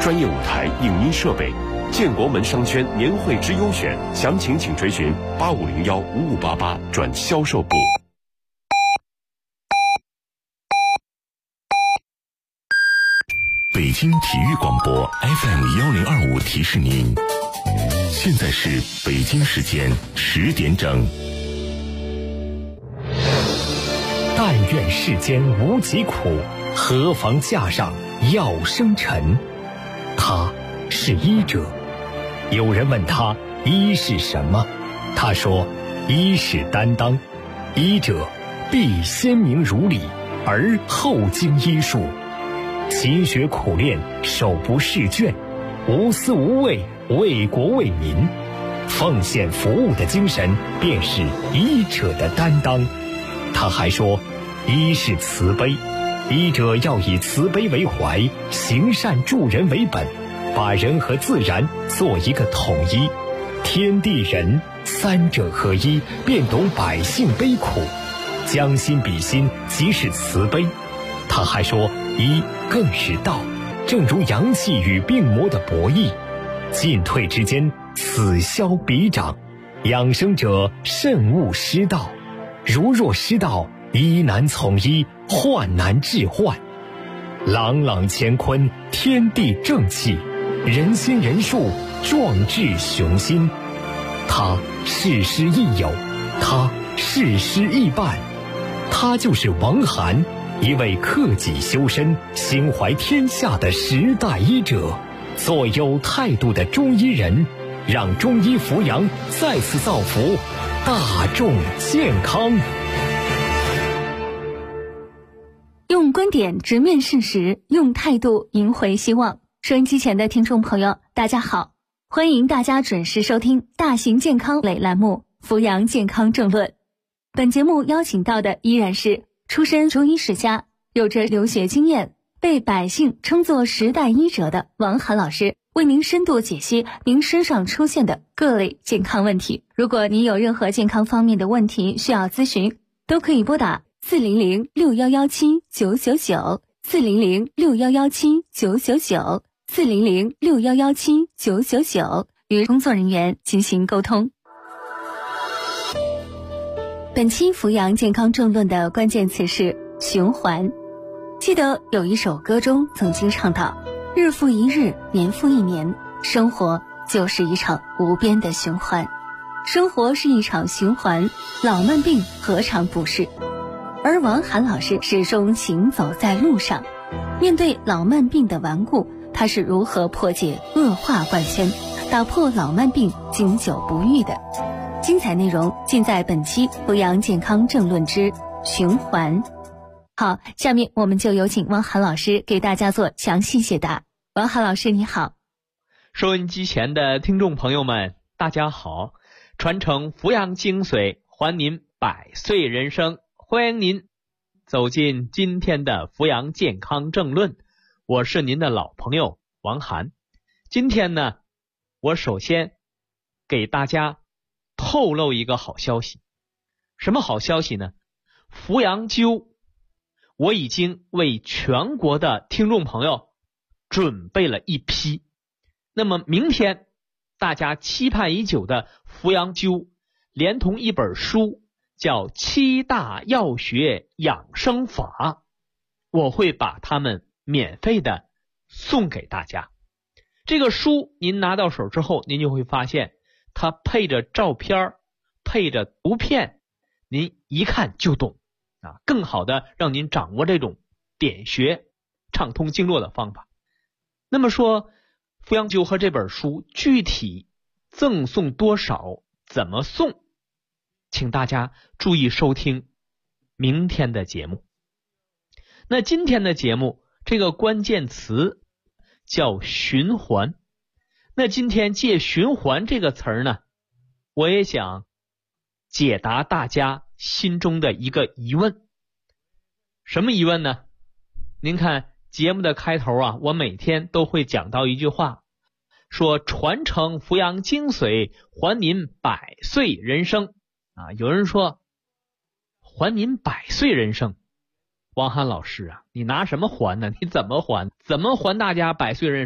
专业舞台、影音设备。建国门商圈年会之优选，详情请垂询8501-5588转销售部。 北京体育广播 FM1025提示您，现在是北京时间10点整。 但愿世间无疾苦，何妨架上药生尘。他是医者。有人问他医是什么，他说医是担当，医者必先明如理，而后经医术，勤学苦练，手不释卷，无私无畏，为国为民，奉献服务的精神便是医者的担当。他还说医是慈悲，医者要以慈悲为怀，行善助人为本，把人和自然做一个统一，天地人三者合一，便懂百姓悲苦，将心比心，即是慈悲。他还说医更是道，正如阳气与病魔的博弈，进退之间，此消彼长，养生者慎勿失道，如若失道，医难从医，患难治患。朗朗乾坤，天地正气，人心人术，壮志雄心。他事师亦友，他事师亦伴，他就是王涵，一位克己修身、心怀天下的时代医者，做有态度的中医人，让中医扶阳再次造福大众健康。 用观点直面事实，用态度赢回希望。收音机前的听众朋友，大家好，欢迎大家准时收听大型健康类栏目《扶阳健康政论》。本节目邀请到的依然是出身中医世家，有着留学经验，被百姓称作时代医者的王涵老师，为您深度解析您身上出现的各类健康问题。如果您有任何健康方面的问题需要咨询，都可以拨打400-6117-999 400-6117-999 400-6117-999与工作人员进行沟通。本期扶阳健康政论的关键词是循环。记得有一首歌中曾经唱到，日复一日，年复一年，生活就是一场无边的循环。生活是一场循环，老慢病何尝不是？而王涵老师始终行走在路上，面对老慢病的顽固，他是如何破解恶化惯圈，打破老慢病经久不愈的？精彩内容尽在本期扶阳健康政论之循环。好，下面我们就有请王涵老师给大家做详细解答。王涵老师你好。 收音机前的听众朋友们大家好，传承扶阳精髓，还您百岁人生，欢迎您走进今天的扶阳健康政论，我是您的老朋友王涵。今天呢，我首先给大家透露一个好消息。什么好消息呢？扶阳灸我已经为全国的听众朋友准备了一批，那么明天大家期盼已久的扶阳灸连同一本书叫7大药学养生法，我会把它们免费的送给大家。这个书您拿到手之后，您就会发现它配着照片，配着图片，您一看就懂啊，更好的让您掌握这种点穴畅通经络的方法。那么说扶阳灸和这本书具体赠送多少，怎么送，请大家注意收听明天的节目。那今天的节目这个关键词叫循环。那今天借循环这个词儿呢，我也想解答大家心中的一个疑问。什么疑问呢？您看节目的开头啊，我每天都会讲到一句话，说传承扶阳精髓，还您百岁人生啊。有人说还您百岁人生，王涵老师啊，你拿什么还呢？你怎么还？怎么还大家百岁人生？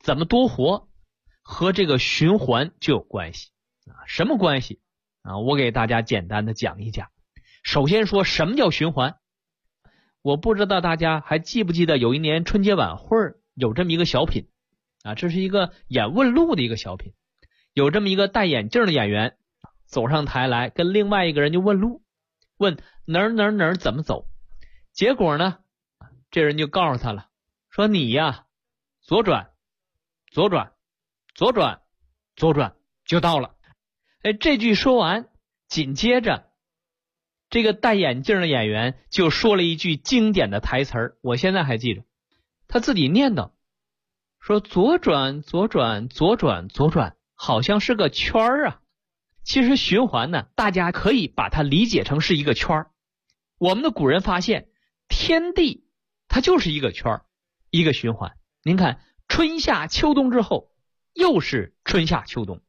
怎么多活，和这个循环就有关系啊。什么关系啊？我给大家简单的讲一讲。首先说什么叫循环，我不知道大家还记不记得有一年春节晚会有这么一个小品啊，这是一个演问路的一个小品，有这么一个戴眼镜的演员走上台来跟另外一个人就问路，问哪儿怎么走，结果呢这人就告诉他了，说你呀左转左转左转左转就到了。这句说完，紧接着这个戴眼镜的演员就说了一句经典的台词儿，我现在还记着，他自己念叨说左转左转左转左转，好像是个圈儿啊。其实循环呢，大家可以把它理解成是一个圈儿。我们的古人发现天地它就是一个圈儿，一个循环。您看春夏秋冬之后又是春夏秋冬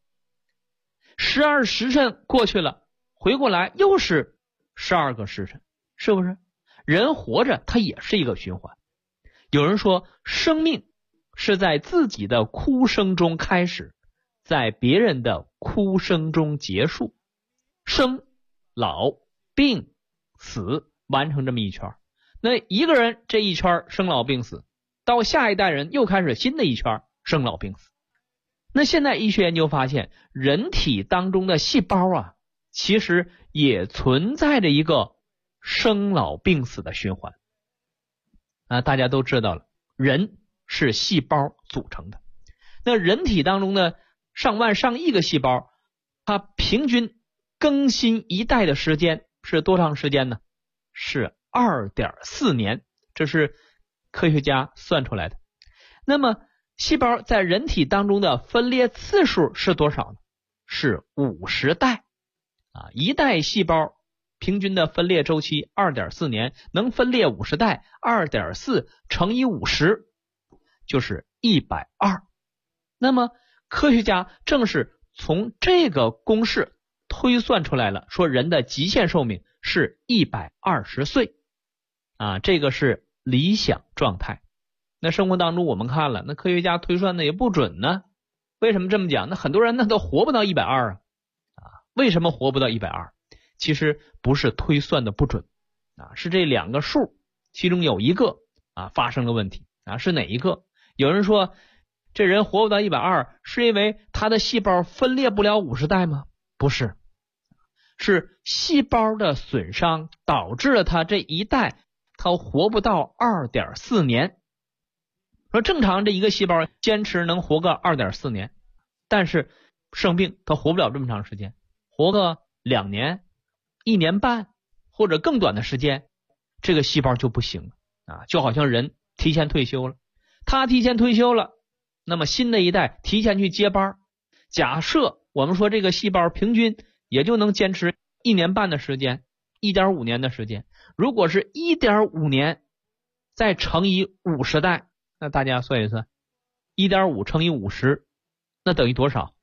，12时辰过去了，回过来又是12个时辰，是不是？人活着它也是一个循环。有人说生命是在自己的哭声中开始，在别人的哭声中结束，生老病死完成这么一圈。那一个人这一圈生老病死，到下一代人又开始新的一圈生老病死。那现在医学研究发现，人体当中的细胞啊，其实也存在着一个生老病死的循环啊。大家都知道了，人是细胞组成的，那人体当中的上万上亿个细胞，它平均更新一代的时间是多长时间呢？是 2.4 年，这是科学家算出来的。那么细胞在人体当中的分裂次数是多少呢？是50代啊，一代细胞平均的分裂周期 2.4 年，能分裂50代， 2.4 乘以50就是120。那么科学家正是从这个公式推算出来了，说人的极限寿命是120岁啊，这个是理想状态。那生活当中我们看了，那科学家推算的也不准呢。为什么这么讲？那很多人那都活不到120啊。为什么活不到120？其实不是推算的不准啊，是这两个数其中有一个啊发生了问题啊。是哪一个？有人说这人活不到120是因为他的细胞分裂不了50代吗？不是，是细胞的损伤导致了他这一代他活不到 2.4 年。说正常这一个细胞坚持能活个 2.4 年，但是生病他活不了这么长时间，活个2年、1年半或者更短的时间，这个细胞就不行了啊，就好像人提前退休了，他提前退休了，那么新的一代提前去接班。假设我们说这个细胞平均也就能坚持1年半的时间， 1.5 年的时间，如果是 1.5 年再乘以50代，那大家算一算 1.5 乘以50那等于多少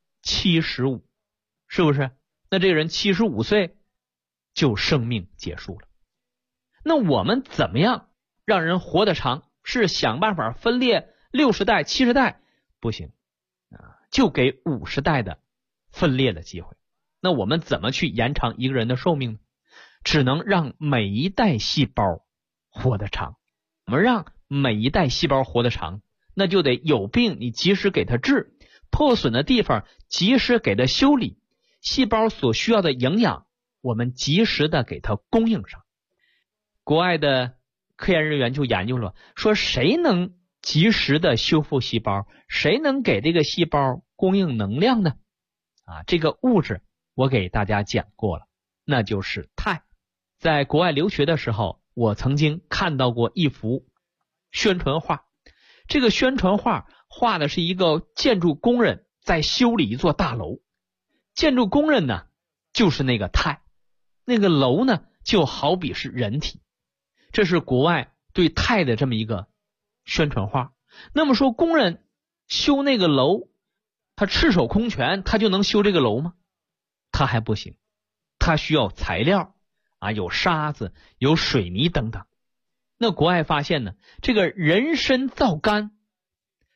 ？75，是不是？那这个人75岁就生命结束了。那我们怎么样让人活得长？是想办法分裂60代、70代？不行啊，就给50代的分裂的机会。那我们怎么去延长一个人的寿命呢？只能让每一代细胞活得长。我们让每一代细胞活得长，那就得有病你及时给它治，破损的地方及时给它修理，细胞所需要的营养我们及时的给它供应上。国外的科研人员就研究了，说谁能及时的修复细胞，谁能给这个细胞供应能量呢？啊，这个物质我给大家讲过了，那就是钛。在国外留学的时候，我曾经看到过一幅宣传画，这个宣传画画的是一个建筑工人在修理一座大楼，建筑工人呢就是那个钛，那个楼呢就好比是人体。这是国外对钛的这么一个宣传画。那么说工人修那个楼，他赤手空拳他就能修这个楼吗？他还不行，他需要材料啊，有沙子有水泥等等。那国外发现呢，这个人参皂苷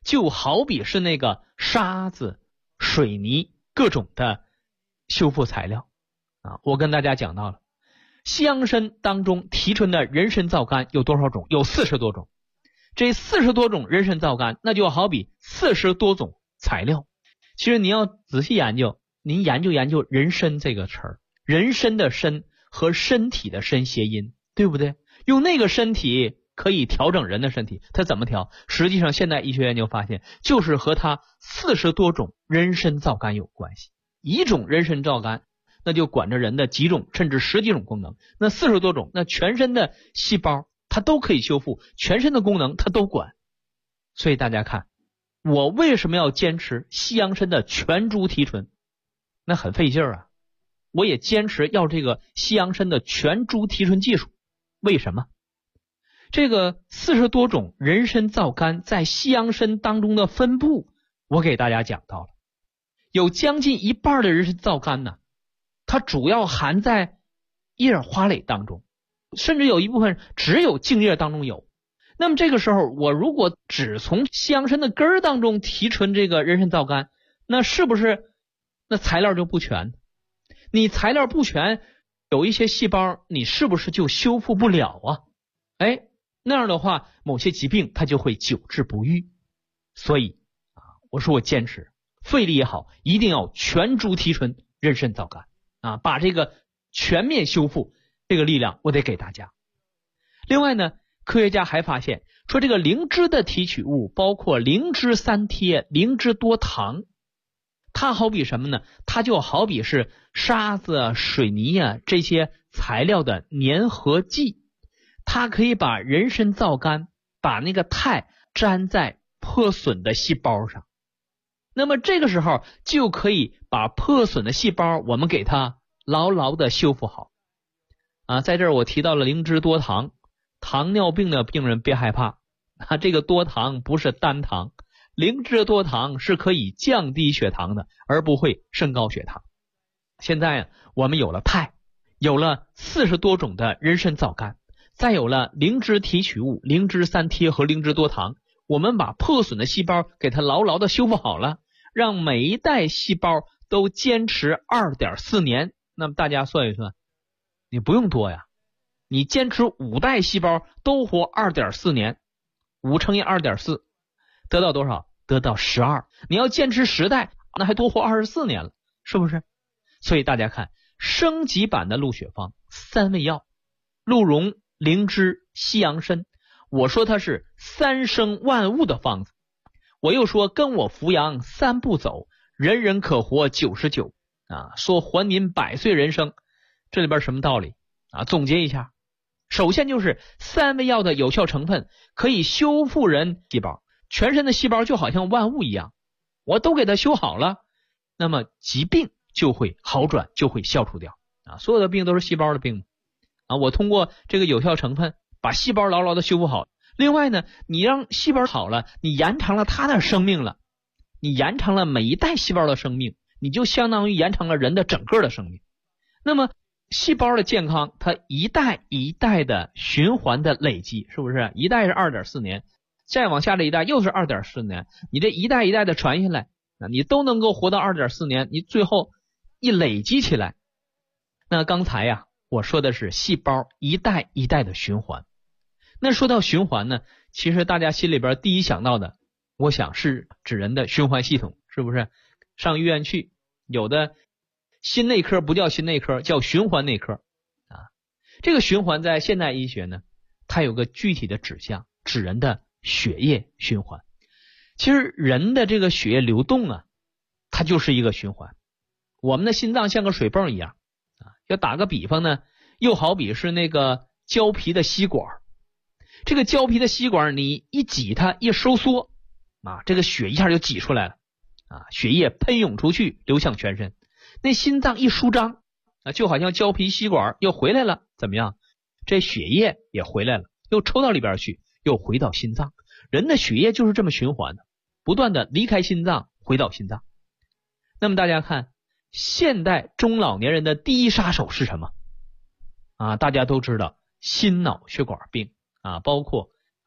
就好比是那个沙子、水泥各种的修复材料啊。我跟大家讲到了，西洋参当中提纯的人参皂苷有多少种？有40多种。这40多种人参皂苷，那就好比40多种材料。其实你要仔细研究，您研究研究人参这个词儿，人参的参和身体的身谐音，对不对？用那个身体可以调整人的身体，它怎么调？实际上现代医学研究发现，就是和它40多种人参皂苷有关系。一种人参皂苷那就管着人的几种甚至10几种功能，那40多种，那全身的细胞它都可以修复，全身的功能它都管。所以大家看，我为什么要坚持西洋参的全株提纯？那很费劲啊。我也坚持要这个西洋参的全株提纯技术。为什么？这个40多种人参皂苷在西洋参当中的分布，我给大家讲到了。有将近一半的人参皂苷呢，它主要含在叶花蕾当中，甚至有一部分只有茎叶当中有。那么这个时候，我如果只从西洋参的根儿当中提纯这个人参皂苷，那是不是那材料就不全？你材料不全，有一些细胞你是不是就修复不了啊？那样的话，某些疾病它就会久治不愈。所以我说我坚持，费力也好，一定要全株提纯人参皂苷把这个全面修复这个力量我得给大家。另外呢，科学家还发现说，这个灵芝的提取物包括灵芝三萜、灵芝多糖，它好比什么呢？它就好比是沙子、水泥这些材料的粘合剂，它可以把人参皂苷把那个肽粘在破损的细胞上，那么这个时候就可以把破损的细胞我们给它牢牢的修复好在这儿我提到了灵芝多糖，糖尿病的病人别害怕这个多糖不是单糖，灵芝多糖是可以降低血糖的，而不会升高血糖。现在我们有了肽，有了40多种的人参皂苷，再有了灵芝提取物灵芝三萜和灵芝多糖，我们把破损的细胞给它牢牢的修复好了，让每一代细胞都坚持 2.4 年。那么大家算一算，你不用多呀，你坚持5代细胞都活 2.4 年，5乘以 2.4 得到多少？得到12。你要坚持10代，那还多活24年了，是不是？所以大家看，升级版的鹿血方3味药，鹿茸、灵芝、西洋参，我说它是3生万物的方子。我又说跟我扶阳3步走，人人可活99说还您百岁人生，这里边什么道理总结一下，首先就是3味药的有效成分可以修复人细胞，全身的细胞就好像万物一样，我都给它修好了，那么疾病就会好转，就会消除掉所有的病都是细胞的病我通过这个有效成分把细胞牢牢的修复好。另外呢，你让细胞好了，你延长了它的生命了，你延长了每一代细胞的生命，你就相当于延长了人的整个的生命。那么细胞的健康，它一代一代的循环的累积，是不是？一代是 2.4 年，再往下的一代又是 2.4 年，你这一代一代的传下来，你都能够活到 2.4 年，你最后一累积起来。那刚才我说的是细胞一代一代的循环。那说到循环呢，其实大家心里边第一想到的，我想是指人的循环系统，是不是？上医院去，有的心内科不叫心内科，叫循环内科这个循环在现代医学呢，它有个具体的指向，指人的血液循环。其实人的这个血液流动它就是一个循环。我们的心脏像个水泵一样要打个比方呢，又好比是那个胶皮的吸管，这个胶皮的吸管你一挤它一收缩这个血一下就挤出来了血液喷涌出去流向全身。那心脏一舒张就好像胶皮吸管又回来了，怎么样？这血液也回来了，又抽到里边去，又回到心脏。人的血液就是这么循环的，不断的离开心脏回到心脏。那么大家看，现代中老年人的第一杀手是什么大家都知道心脑血管病包括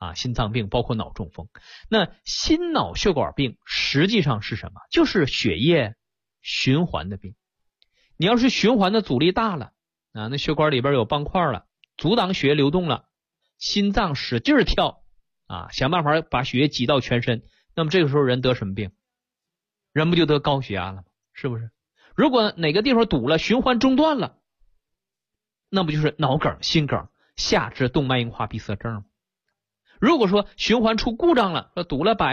心脏病包括脑中风。那心脑血管病实际上是什么？就是血液循环的病。你要是循环的阻力大了那血管里边有斑块了，阻挡血液流动了，心脏使劲跳想办法把血液挤到全身，那么这个时候人得什么病？人不就得高血压了吗？是不是？如果哪个地方堵了，循环中断了，那不就是脑梗、心梗、下肢动脉硬化闭塞症吗？如果说循环出故障了，堵了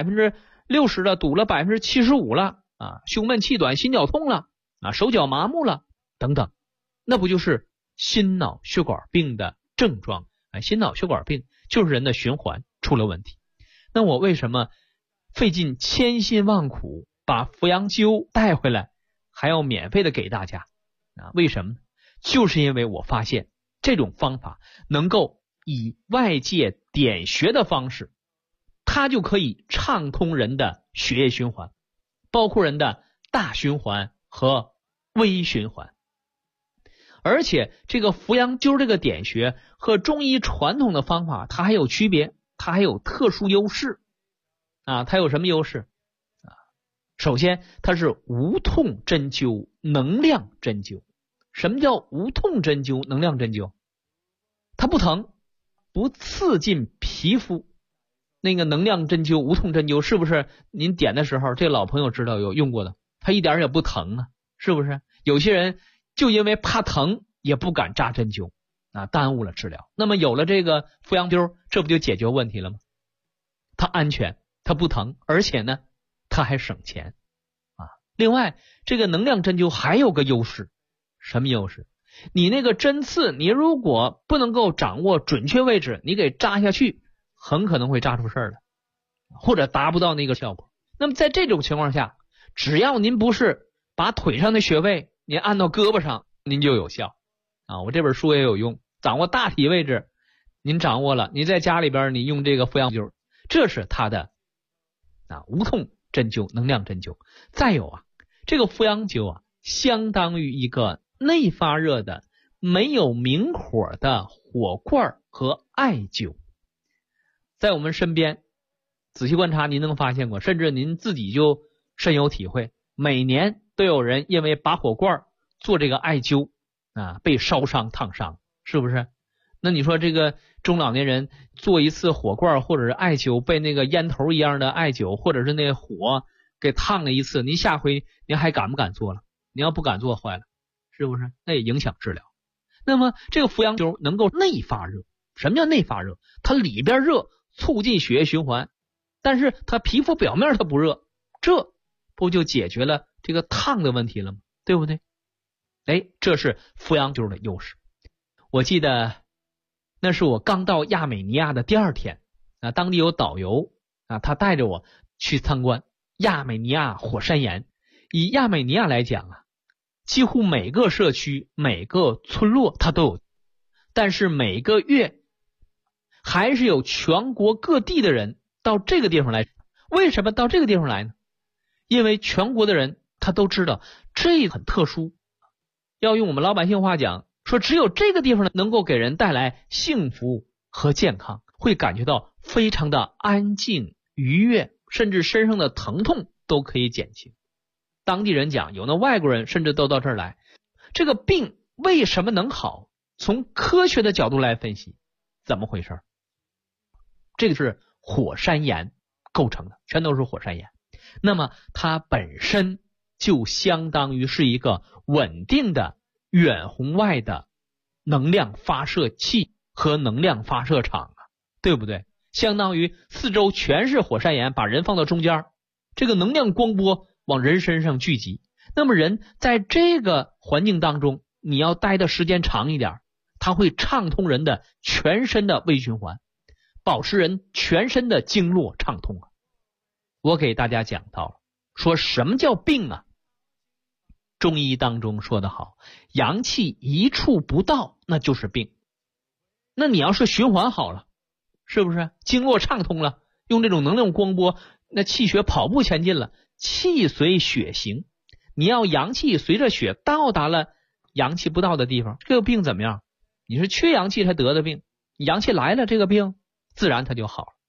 60% 了，堵了 75% 了胸闷气短、心绞痛了手脚麻木了等等，那不就是心脑血管病的症状？心脑血管病就是人的循环出了问题。那我为什么费尽千辛万苦把扶阳灸带回来，还要免费的给大家为什么呢？就是因为我发现这种方法能够以外界点穴的方式，它就可以畅通人的血液循环，包括人的大循环和微循环。而且这个扶阳灸这个点穴和中医传统的方法它还有区别，它还有特殊优势它有什么优势首先它是无痛针灸、能量针灸。什么叫无痛针灸、能量针灸？它不疼，不刺进皮肤。那个能量针灸、无痛针灸是不是您点的时候，这老朋友知道有用过的，它一点也不疼是不是？有些人就因为怕疼也不敢扎针灸耽误了治疗。那么有了这个扶阳灸，这不就解决问题了吗？它安全，它不疼，而且呢它还省钱另外这个能量针灸还有个优势，什么优势？你那个针刺，你如果不能够掌握准确位置，你给扎下去很可能会扎出事儿来，或者达不到那个效果。那么在这种情况下，只要您不是把腿上的穴位您按到胳膊上，您就有效我这本书也有用，掌握大体位置您掌握了，你在家里边你用这个扶阳灸，这是它的无痛针灸、能量针灸。再有这个扶阳灸相当于一个内发热的没有明火的火罐和艾灸。在我们身边仔细观察，您能发现过，甚至您自己就深有体会，每年都有人因为拔火罐做这个艾灸被烧伤烫伤，是不是？那你说这个中老年人做一次火罐或者是艾灸，被那个烟头一样的艾灸或者是那火给烫了一次，您下回您还敢不敢做了？您要不敢做坏了，是不是？那也影响治疗。那么这个扶阳灸能够内发热。什么叫内发热？它里边热，促进血液循环，但是它皮肤表面它不热，这不就解决了这个烫的问题了吗？对不对？这是扶阳灸的优势。我记得那是我刚到亚美尼亚的第2天当地有导游他带着我去参观亚美尼亚火山岩。以亚美尼亚来讲几乎每个社区、每个村落它都有，但是每个月还是有全国各地的人到这个地方来。为什么到这个地方来呢？因为全国的人他都知道这很特殊，要用我们老百姓话讲，说只有这个地方能够给人带来幸福和健康，会感觉到非常的安静愉悦，甚至身上的疼痛都可以减轻。当地人讲，有那外国人甚至都到这儿来。这个病为什么能好？从科学的角度来分析，怎么回事？这个是火山岩构成的，全都是火山岩。那么它本身就相当于是一个稳定的远红外的能量发射器和能量发射场对不对？相当于四周全是火山岩，把人放到中间，这个能量光波往人身上聚集。那么人在这个环境当中，你要待的时间长一点，它会畅通人的全身的微循环，保持人全身的经络畅通我给大家讲到了，说什么叫病中医当中说得好，阳气一处不到，那就是病。那你要是循环好了，是不是经络畅通了，用这种能量光波，那气血跑步前进了，气随血行。你要阳气随着血到达了阳气不到的地方，这个病怎么样？你是缺阳气才得的病，阳气来了，这个病自然它就好了。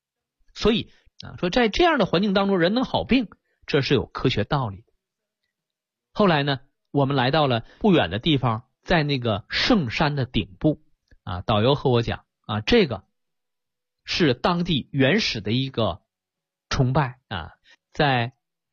所以说在这样的环境当中人能好病，这是有科学道理的。后来呢，我们来到了不远的地方，在那个圣山的顶部导游和我讲这个是当地原始的一个崇拜在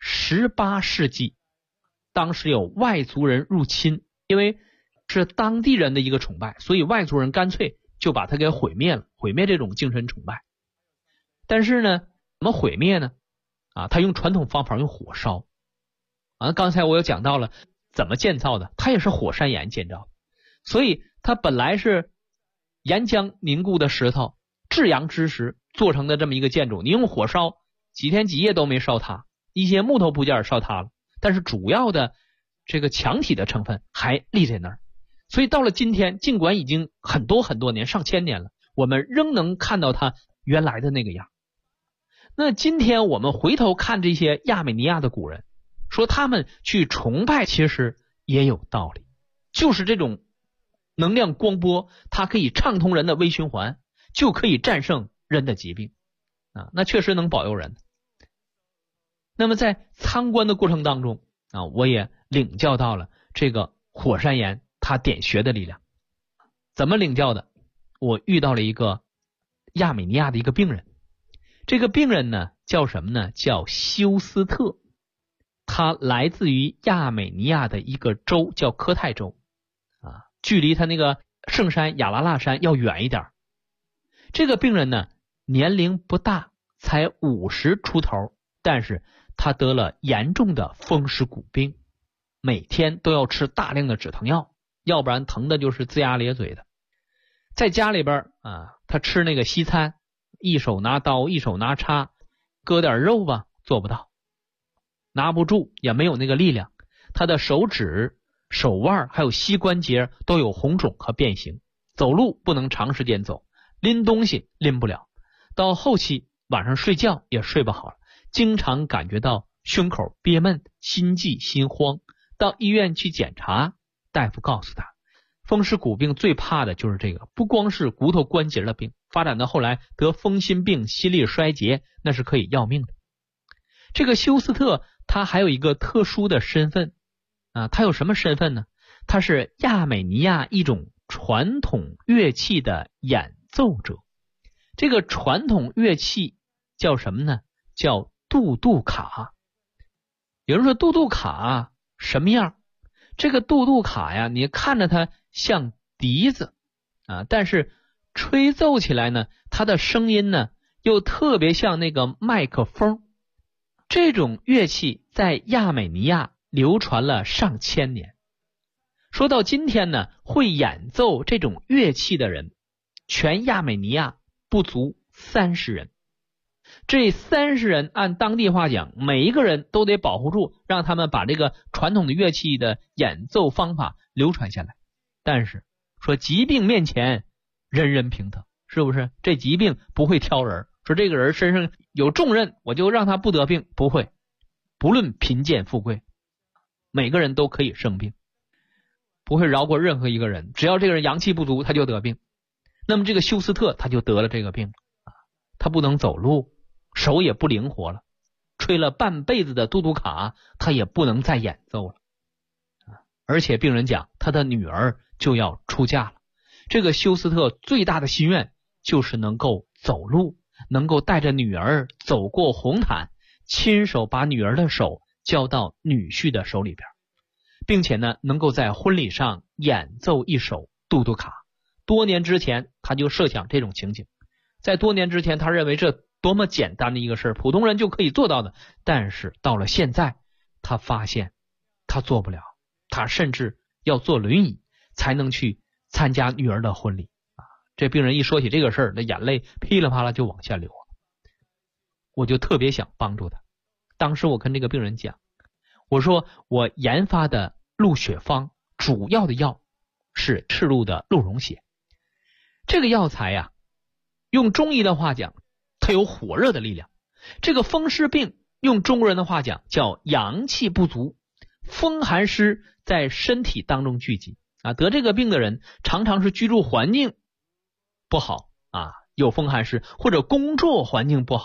18世纪，当时有外族人入侵，因为是当地人的一个崇拜，所以外族人干脆就把它给毁灭了，毁灭这种精神崇拜。但是呢，怎么毁灭呢？他用传统方法，用火烧。刚才我有讲到了怎么建造的，它也是火山岩建造的，所以它本来是岩浆凝固的石头，至阳之石做成的这么一个建筑，你用火烧几天几夜都没烧塌，一些木头部件烧塌了，但是主要的这个墙体的成分还立在那儿。所以到了今天，尽管已经很多年，上千年了，我们仍能看到它原来的那个样。那今天我们回头看这些亚美尼亚的古人，说他们去崇拜其实也有道理，就是这种能量光波，它可以畅通人的微循环，就可以战胜人的疾病那确实能保佑人。那么在参观的过程当中我也领教到了这个火山岩它点穴的力量。怎么领教的？我遇到了一个亚美尼亚的一个病人，这个病人呢叫什么呢？叫休斯特。他来自于亚美尼亚的一个州叫科泰州距离他那个圣山亚拉腊山要远一点。这个病人呢年龄不大，才50出头，但是他得了严重的风湿骨病，每天都要吃大量的止疼药，要不然疼的就是龇牙咧嘴的。在家里边他吃那个西餐，一手拿刀一手拿叉，割点肉吧做不到，拿不住，也没有那个力量。他的手指、手腕还有膝关节都有红肿和变形，走路不能长时间走，拎东西拎不了，到后期晚上睡觉也睡不好了，经常感觉到胸口憋闷，心悸心慌。到医院去检查，大夫告诉他，风湿骨病最怕的就是这个，不光是骨头关节的病，发展到后来得风心病、心力衰竭，那是可以要命的。这个休斯特他还有一个特殊的身份他有什么身份呢？他是亚美尼亚一种传统乐器的演奏者。这个传统乐器叫什么呢？叫杜杜卡。有人说杜杜卡什么样？这个杜杜卡呀，你看着它像笛子但是吹奏起来呢，它的声音呢又特别像那个麦克风。这种乐器在亚美尼亚流传了上千年。说到今天呢，会演奏这种乐器的人，全亚美尼亚不足30人。这30人按当地话讲，每一个人都得保护住，让他们把这个传统的乐器的演奏方法流传下来。但是说疾病面前人人平等，是不是？这疾病不会挑人，说这个人身上有重任我就让他不得病，不会。不论贫贱富贵，每个人都可以生病，不会饶过任何一个人，只要这个人阳气不足他就得病。那么这个休斯特他就得了这个病他不能走路，手也不灵活了，吹了半辈子的杜杜卡他也不能再演奏了而且病人讲他的女儿就要出嫁了。这个休斯特最大的心愿就是能够走路，能够带着女儿走过红毯，亲手把女儿的手交到女婿的手里边，并且呢能够在婚礼上演奏一首杜杜卡。多年之前他就设想这种情景，在多年之前他认为这多么简单的一个事，普通人就可以做到的，但是到了现在他发现他做不了，他甚至要坐轮椅才能去参加女儿的婚礼这病人一说起这个事儿，那眼泪噼里啪啦就往下流。我就特别想帮助他。当时我跟这个病人讲，我说我研发的鹿血方主要的药是赤鹿的鹿茸血。这个药材用中医的话讲，它有火热的力量。这个风湿病用中国人的话讲叫阳气不足，风寒湿在身体当中聚集得这个病的人常常是居住环境不好有风寒湿，或者工作环境不好，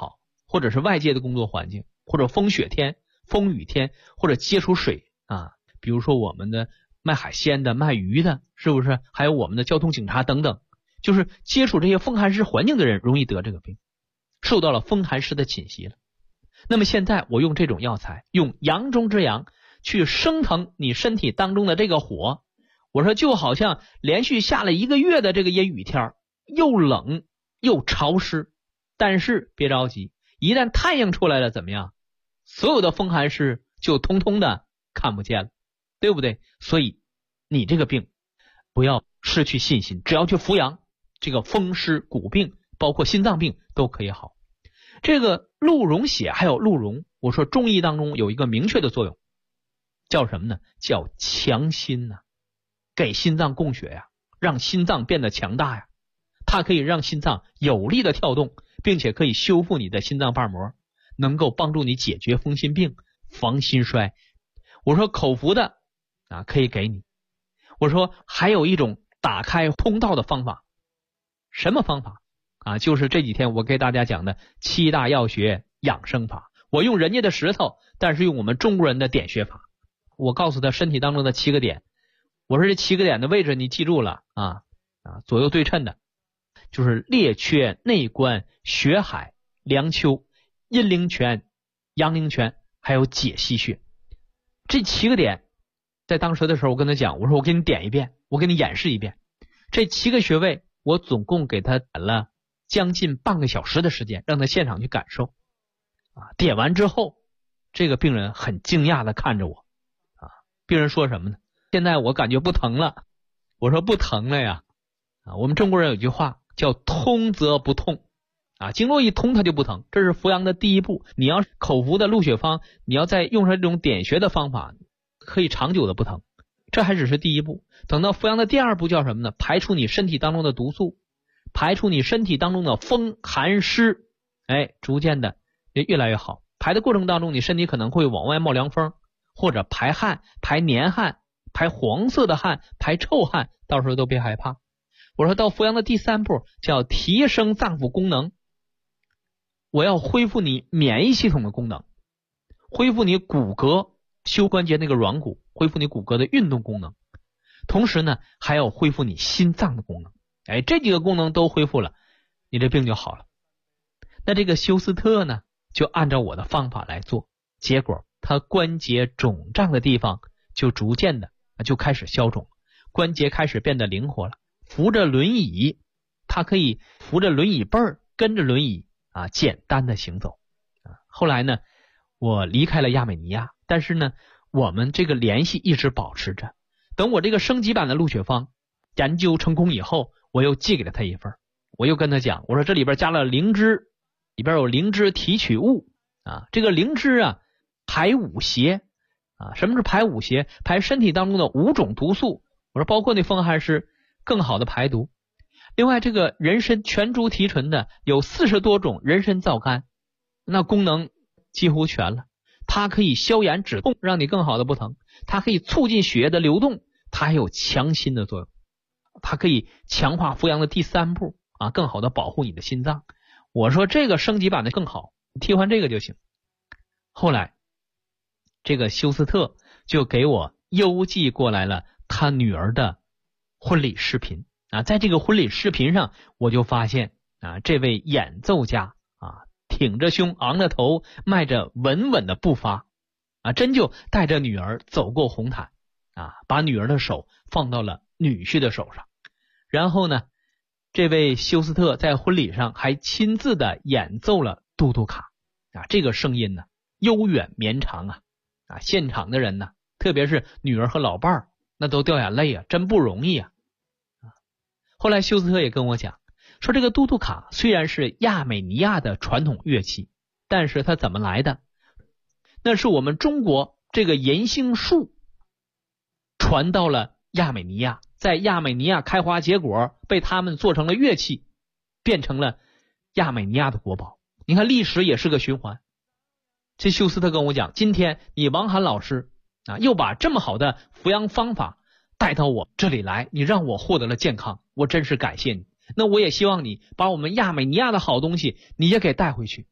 或者是外界的工作环境，或者风雪天、风雨天，或者接触水啊，比如说我们的卖海鲜的、卖鱼的，是不是？还有我们的交通警察等等，就是接触这些风寒湿环境的人容易得这个病，受到了风寒湿的侵袭了。那么现在我用这种药材，用阳中之阳去升腾你身体当中的这个火，我说就好像连续下了1个月的这个阴雨天，又冷又潮湿，但是别着急，一旦太阳出来了怎么样？所有的风寒湿就通通的看不见了，对不对？所以你这个病不要失去信心，只要去服阳，这个风湿骨病包括心脏病都可以好。这个鹿茸血还有鹿茸，我说中医当中有一个明确的作用，叫什么呢？叫强心呐，给心脏供血呀，让心脏变得强大呀。它可以让心脏有力的跳动，并且可以修复你的心脏瓣膜，能够帮助你解决风心病、防心衰。我说口服的啊，可以给你。我说还有一种打开通道的方法，什么方法啊？就是这几天我给大家讲的7大药学养生法。我用人家的石头，但是用我们中国人的点穴法。我告诉他身体当中的7个点，我说这7个点的位置你记住了啊，左右对称的，就是列缺、内关、血海、梁丘、阴陵泉、阳陵泉，还有解析穴。这7个点在当时的时候我跟他讲，我说我给你点一遍，我给你演示一遍。这7个穴位我总共给他点了将近半个小时的时间，让他现场去感受啊。点完之后，这个病人很惊讶的看着我啊，病人说什么呢？现在我感觉不疼了。我说不疼了呀啊，我们中国人有句话叫通则不痛啊，经络一通它就不疼，这是服阳的第一步。你要口服的鹿血方，你要再用上这种点穴的方法，可以长久的不疼。这还只是第一步，等到服阳的第2步叫什么呢？排出你身体当中的毒素，排出你身体当中的风寒湿，逐渐的也越来越好。排的过程当中，你身体可能会往外冒凉风，或者排汗、排黏汗、排黄色的汗、排臭汗，到时候都别害怕。我说到服阳的第3步叫提升脏腑功能，我要恢复你免疫系统的功能，恢复你骨骼修关节那个软骨，恢复你骨骼的运动功能，同时呢还要恢复你心脏的功能。这几个功能都恢复了，你这病就好了。那这个休斯特呢，就按照我的方法来做，结果他关节肿胀的地方就逐渐的就开始消肿，关节开始变得灵活了。扶着轮椅，他可以扶着轮椅背儿，跟着轮椅简单的行走。后来呢，我离开了亚美尼亚，但是呢，我们这个联系一直保持着。等我这个升级版的鹿血方研究成功以后，我又寄给了他一份，我又跟他讲，我说这里边加了灵芝，里边有灵芝提取物这个灵芝排5邪什么是排5邪？排身体当中的5种毒素，我说包括那风寒湿，更好的排毒。另外这个人参全株提纯的有40多种人参皂苷，那功能几乎全了。它可以消炎止痛，让你更好的不疼；它可以促进血液的流动，它还有强心的作用。它可以强化服阳的第3步更好的保护你的心脏。我说这个升级版的更好，替换这个就行。后来这个休斯特就给我邮寄过来了他女儿的婚礼视频在这个婚礼视频上，我就发现这位演奏家挺着胸昂着头，迈着稳稳的步伐真就带着女儿走过红毯把女儿的手放到了女婿的手上。然后呢，这位休斯特在婚礼上还亲自的演奏了嘟嘟卡这个声音呢悠远绵长现场的人呢，特别是女儿和老伴儿，那都掉眼泪真不容易后来休斯特也跟我讲说，这个嘟嘟卡虽然是亚美尼亚的传统乐器，但是它怎么来的？那是我们中国这个银杏树传到了亚美尼亚，在亚美尼亚开花结果，被他们做成了乐器，变成了亚美尼亚的国宝。你看历史也是个循环。这休斯特跟我讲，今天你王涵老师又把这么好的服阳方法带到我这里来，你让我获得了健康，我真是感谢你。那我也希望你把我们亚美尼亚的好东西你也给带回去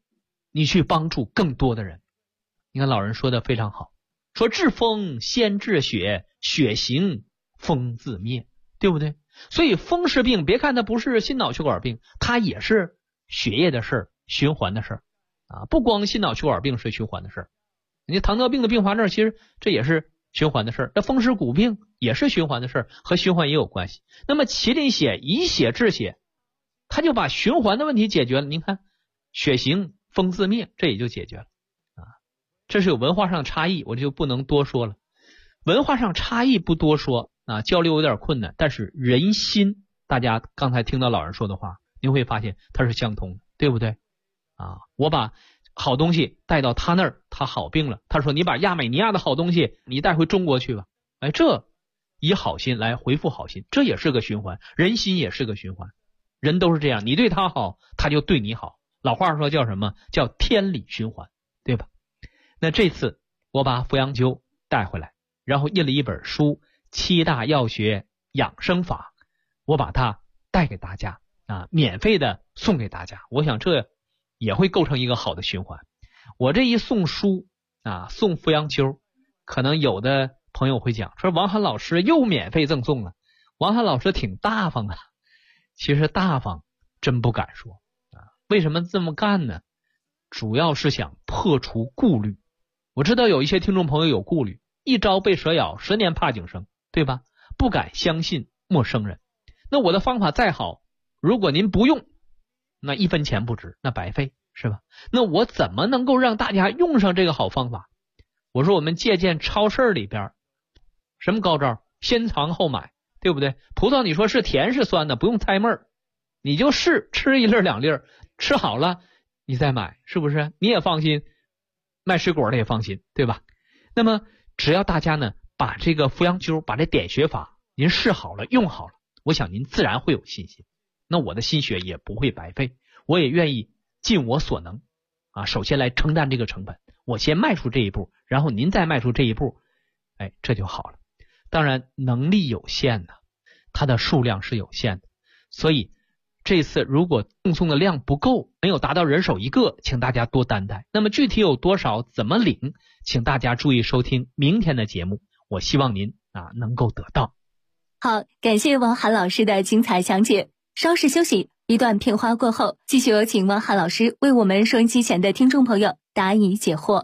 你去帮助更多的人。你看老人说的非常好，说治风先治血，血行风自灭，对不对？所以风湿病别看它不是心脑血管病，它也是血液的事儿，循环的事儿啊，不光心脑血管病是循环的事儿，你糖尿病的并发症其实这也是循环的事儿，这风湿骨病也是循环的事儿，和循环也有关系。那么麒麟血以血治血，它就把循环的问题解决了。您看血行风自灭，这也就解决了啊。这是有文化上差异，我就不能多说了。文化上差异不多说啊，交流有点困难，但是人心，大家刚才听到老人说的话，您会发现它是相通的，对不对啊？我把好东西带到他那儿，他好病了，他说你把亚美尼亚的好东西你带回中国去吧，哎，这以好心来回复好心，这也是个循环，人心也是个循环，人都是这样，你对他好，他就对你好。老话说叫什么？叫天理循环，对吧？那这次我把扶阳灸带回来，然后印了一本书《7大药学养生法》，我把它带给大家啊，免费的送给大家。我想这也会构成一个好的循环。我这一送书啊，送扶阳灸，可能有的朋友会讲说王涵老师又免费赠送了，王涵老师挺大方啊。其实大方真不敢说啊，为什么这么干呢？主要是想破除顾虑。我知道有一些听众朋友有顾虑，一朝被蛇咬，10年怕井绳，对吧？不敢相信陌生人。那我的方法再好，如果您不用，那1分钱不值，那白费，是吧？那我怎么能够让大家用上这个好方法？我说我们借鉴超市里边什么高招？先尝后买，对不对？葡萄你说是甜是酸的，不用猜闷儿，你就试吃1粒2粒，吃好了你再买，是不是？你也放心，卖水果的也放心，对吧？那么只要大家呢把这个扶阳灸，把这点穴法您试好了用好了，我想您自然会有信心，那我的心血也不会白费，我也愿意尽我所能啊，首先来承担这个成本，我先迈出这一步，然后您再迈出这一步，哎，这就好了。当然能力有限呢，它的数量是有限的，所以这次如果赠送的量不够，没有达到人手1个，请大家多担待。那么具体有多少，怎么领，请大家注意收听明天的节目，我希望您能够得到。 好，感谢王涵老师的精彩讲解。稍事休息，一段片花过后，继续有请王涵老师为我们收音机前的听众朋友答疑解惑。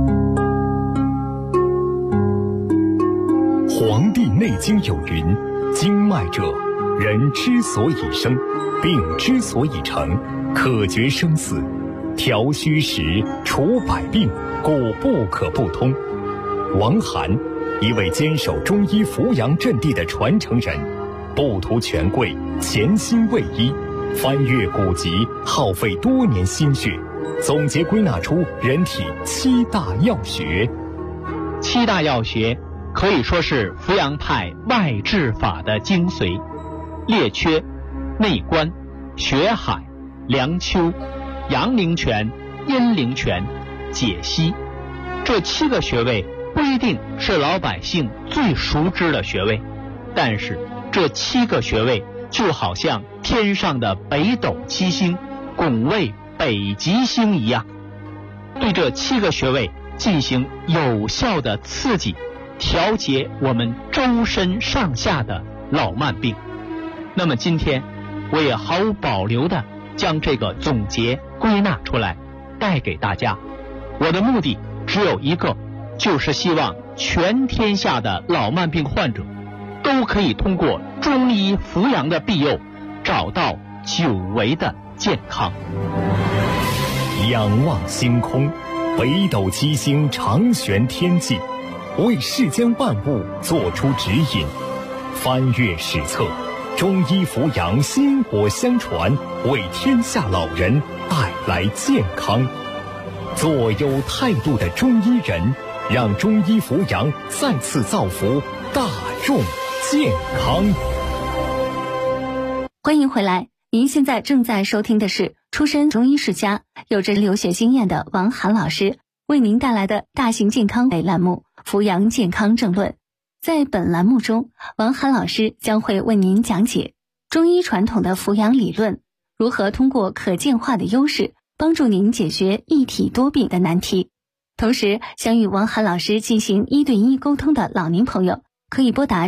《黄帝内经》有云：经脉者，人之所以生，病之所以成，可决生死，调虚实，除百病，故不可不通。王涵，一位坚守中医扶阳阵地的传承人，不图权贵，潜心为医，翻阅古籍，耗费多年心血，总结归纳出人体7大药学。 7大药学可以说是扶阳派外治法的精髓，列缺、内关、血海、梁丘、阳陵泉、阴陵泉、解析，这7个穴位不一定是老百姓最熟知的穴位，但是这7个穴位就好像天上的北斗7星拱卫北极星一样，对这7个穴位进行有效的刺激，调节我们周身上下的老慢病。那么今天我也毫无保留的将这个总结归纳出来带给大家，我的目的只有一个，就是希望全天下的老慢病患者都可以通过中医扶阳的庇佑，找到久违的健康。 仰望星空，北斗7星长悬天际，为世间万物做出指引。翻阅史册，中医扶阳薪火相传，为天下老人带来健康。做有态度的中医人，让中医扶阳再次造福大众健康。 欢迎回来，您现在正在收听的是出身中医世家、有着留学经验的王涵老师为您带来的大型健康类栏目《扶阳健康政论》。在本栏目中，王涵老师将会为您讲解中医传统的扶阳理论，如何通过可见化的优势帮助您解决一体多病的难题。同时，想与王涵老师进行1对1沟通的老年朋友，可以拨打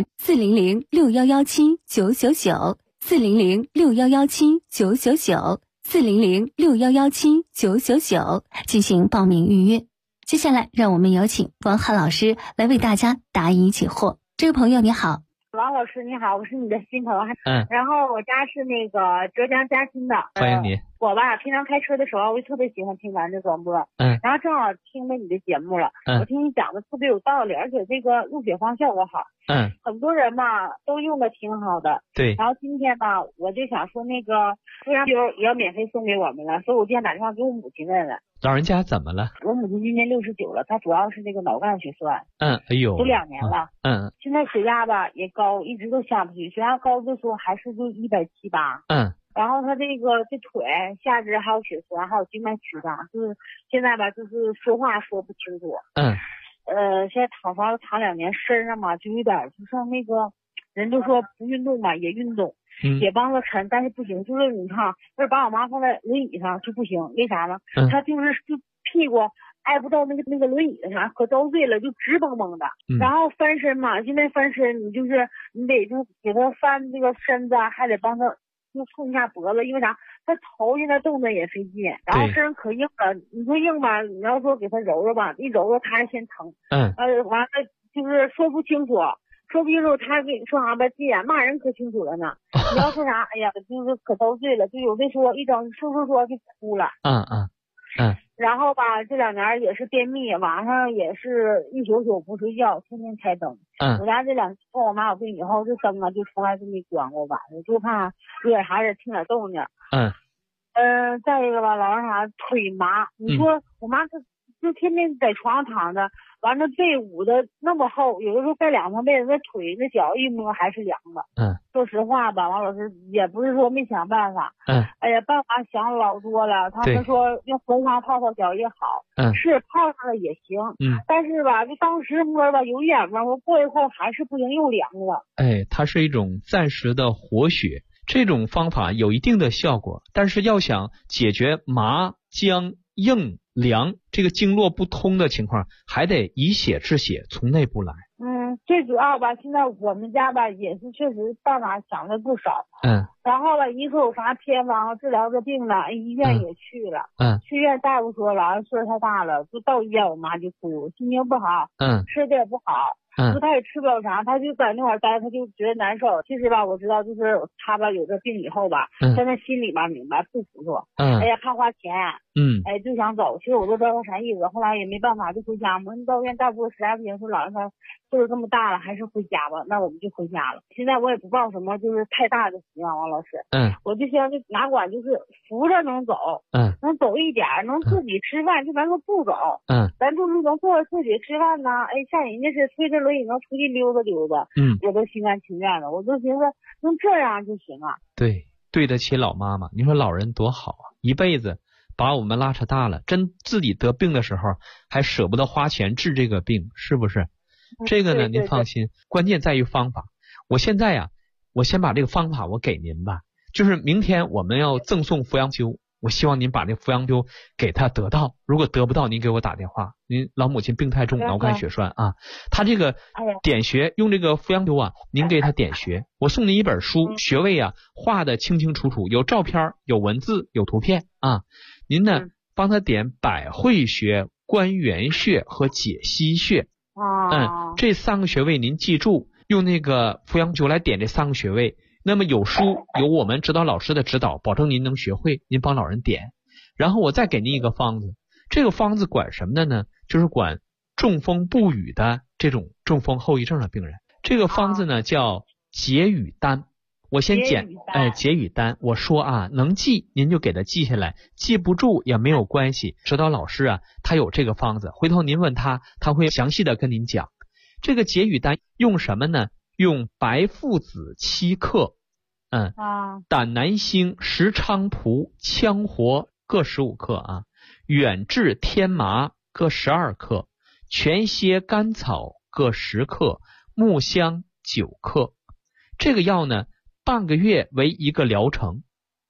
400-6117-999，400-6117-999，400-6117-999进行报名预约。接下来，让我们有请王涵老师来为大家答疑解惑。这位朋友你好。 王老师你好，我是你的新朋友。然后我家是那个浙江嘉兴的。 欢迎你。 我吧，平常开车的时候，我就特别喜欢听咱这广播。然后正好听了你的节目了。我听你讲的特别有道理，而且这个入血方效果好。很多人嘛都用的挺好的。对。然后今天吧，我就想说那个富阳酒也要免费送给我们了，所以我今天打电话给我母亲问了。 老人家怎么了？ 我母亲今年69了，她主要是那个脑干血栓。 哎呦。 都2年了。现在血压吧也高，一直都下不去，血压高的时候还是就170、180。然后他这腿下肢还有血栓，还有静脉曲张，就是现在吧，就是说话说不清楚。现在躺床躺2年，身上嘛就有点就像那个人就说不运动嘛也运动，也帮着抻，但是不行，就是你看，要是把我妈放在轮椅上就不行，为啥呢？她就屁股挨不到那个轮椅上，可遭罪了，就直蹦蹦的。然后翻身嘛，现在翻身你得就给他翻这个身子，还得帮他就冲一下脖子，因为啥？他头现在动的也费劲，然后身上可硬了。你说硬吧，你要说给他揉揉吧，一揉揉他还先疼。完了就是说不清楚，他给你说啥吧，急眼骂人可清楚了呢。你要说啥，哎呀，就是可遭罪了，就有的说一整说就哭了。然后吧，这2年也是便秘，晚上也是一宿宿不睡觉，天天开灯。我家这2年跟我妈有病以后，这灯啊就从来就没关过，晚上就怕有点啥听点动静。再一个吧，老是啥腿麻，你说我妈就天天在床上躺着，完了被捂的那么厚，有的时候盖2层被子，那腿那脚一摸还是凉的。说实话吧，王老师也不是说没想办法。哎呀，办法想老多了。他们说用红花泡泡脚也好。是泡上了也行。但是吧，就当时摸吧有眼嘛，我过一会儿还是不行，又凉了。 它是一种暂时的活血，这种方法有一定的效果，但是要想解决麻、僵、硬、凉这个经络不通的情况，还得以血治血，从内部来。 最主要吧，现在我们家吧也是确实办法想的不少。然后吧，一说有啥偏方治疗这病了，医院也去了。去医院大夫说了，岁数太大了，就到医院我妈就哭，心情不好。吃的也不好。说他也吃不了啥，他就在那块待，他就觉得难受。其实吧，我知道就是他吧有这病以后吧，在他心里吧明白不服输。哎呀，怕花钱。就想走。其实我都知道他啥意思，后来也没办法就回家嘛。到医院大夫实在不行，说老人他岁数这么大了，还是回家吧。那我们就回家了。现在我也不抱什么就是太大的希望，王老师。我就想就哪管就是扶着能走。能走一点，能自己吃饭，就咱说不走。咱就是能坐着自己吃饭呢。像人家是推着轮椅能出去溜达溜达。我都心甘情愿的，我都寻思能这样就行啊。 对得起老妈妈，你说老人多好啊，一辈子把我们拉扯大了，真自己得病的时候还舍不得花钱治这个病，是不是？这个呢您放心，关键在于方法。我现在我先把这个方法我给您吧，就是明天我们要赠送扶阳灸，我希望您把这扶阳灸给他得到，如果得不到您给我打电话。您老母亲病太重，脑干血栓他这个点穴用这个扶阳灸您给他点穴，我送您一本书，穴位画的清清楚楚，有照片有文字有图片您呢帮他点百会穴、关元穴和解溪穴。这3个穴位您记住，用那个扶阳灸来点这3个穴位。那么有书有我们指导老师的指导，保证您能学会，您帮老人点。然后我再给您一个方子，这个方子管什么的呢？就是管中风不语的这种中风后遗症的病人。这个方子呢叫解语丹。我先解语丹，我说能记您就给他记下来，记不住也没有关系，指导老师他有这个方子，回头您问他会详细的跟您讲。这个解语丹用什么呢？用白附子7克，胆南星、石菖蒲、羌活各15克远志天麻各12克，全蝎甘草各10克，木香9克。这个药呢半个月为一个疗程。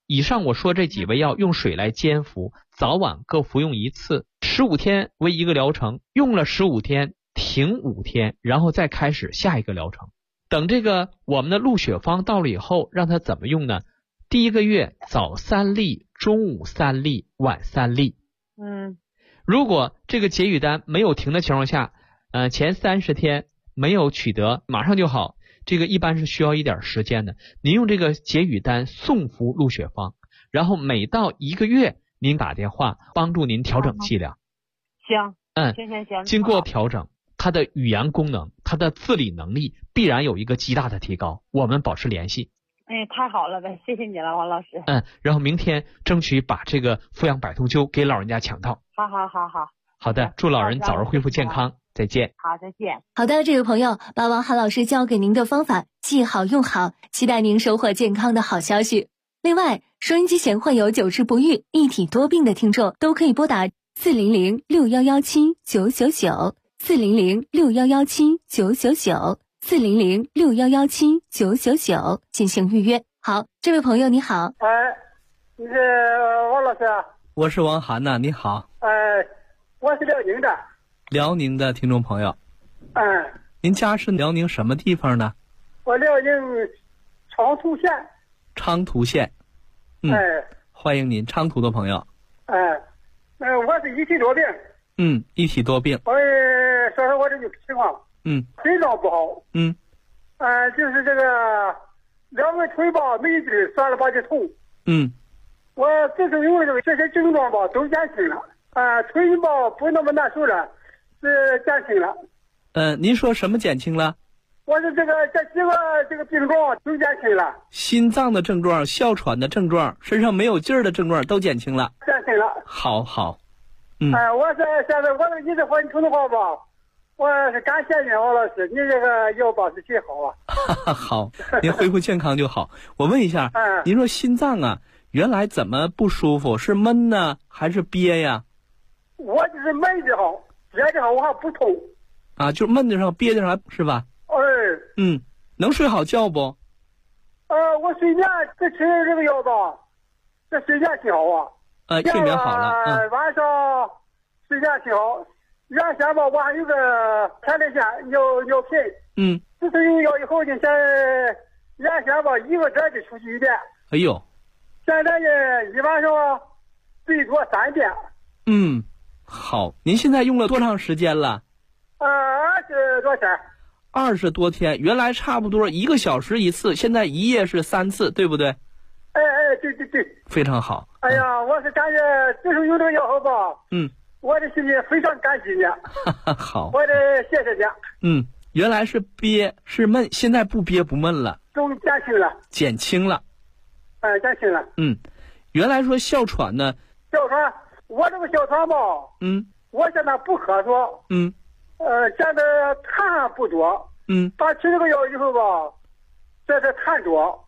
以上我说这几味药用水来煎服，早晚各服用1次，15天为一个疗程，用了15天停5天，然后再开始下一个疗程。等这个我们的鹿血方到了以后，让它怎么用呢？第1个月早3粒，中午3粒，晚3粒。如果这个解语丹没有停的情况下，前30天没有取得马上就好，这个一般是需要一点时间的。您用这个解语丹送服鹿血方，然后每到1个月您打电话帮助您调整剂量。 行， 经过调整，它的语言功能，它的自理能力必然有一个极大的提高。我们保持联系。 太好了呗，谢谢你了，王老师。 然后明天争取把这个阜阳百痛灸给老人家抢到。好的，祝老人早日恢复健康，再见。 好，再见。 好的，这位朋友，把王涵老师教给您的方法记好用好，期待您收获健康的好消息。另外，收音机前患有久治不愈、一体多病的听众都可以拨打400-6117-999，400-6117-999，400-6117-999进行预约。好，这位朋友你好。 你是王老师？ 我是王涵呐，你好。 我是辽宁的。 辽宁的听众朋友。您家是辽宁什么地方呢？ 我辽宁昌图县。 昌图县。欢迎您，昌图的朋友。 我是一体多病。 一体多病。 我说说我这个情况。心脏不好。就是这个2个腿吧，每只酸了吧就痛。我自从有了这些症状吧，都减轻了。腿吧不那么难受了，是减轻了。 您说什么减轻了？ 我是这几个这个病状都减轻了。 心脏的症状、哮喘的症状、身上没有劲儿的症状都减轻了。 减轻了。 好。 我是现在我这一直换成的话吧，我是感谢你王老师，你这个药吧是最好啊。 好，您恢复健康就好。我问一下，您说心脏啊，原来怎么不舒服？是闷呢，还是憋呀？ 我就是闷的好，憋的好，我还不痛。 就闷的上，憋的上，是吧？能睡好觉不？ 我睡眠这吃这个药吧，这睡眠挺好啊。 睡眠好了。 晚上睡眠挺好。原先吧，我还有个前列腺尿频。自从有药以后呢，原先吧1个点就出去1遍。 哎呦。 现在呢，一晚上最多3遍。 好，您现在用了多长时间了 ？20多天。 20多天，原来差不多1个小时1次，现在1夜是3次，对不对？ 对。 非常好。 我是感觉自从有这个药后吧，我的心里非常感激你。 好。 我得谢谢你。 原来是憋是闷，现在不憋不闷了， 都减轻了。 减轻了。 减轻了。 原来说哮喘呢？ 哮喘，我这个哮喘吧，我现在不咳嗽。现在痰不多。打吃这个药以后吧，这是痰多。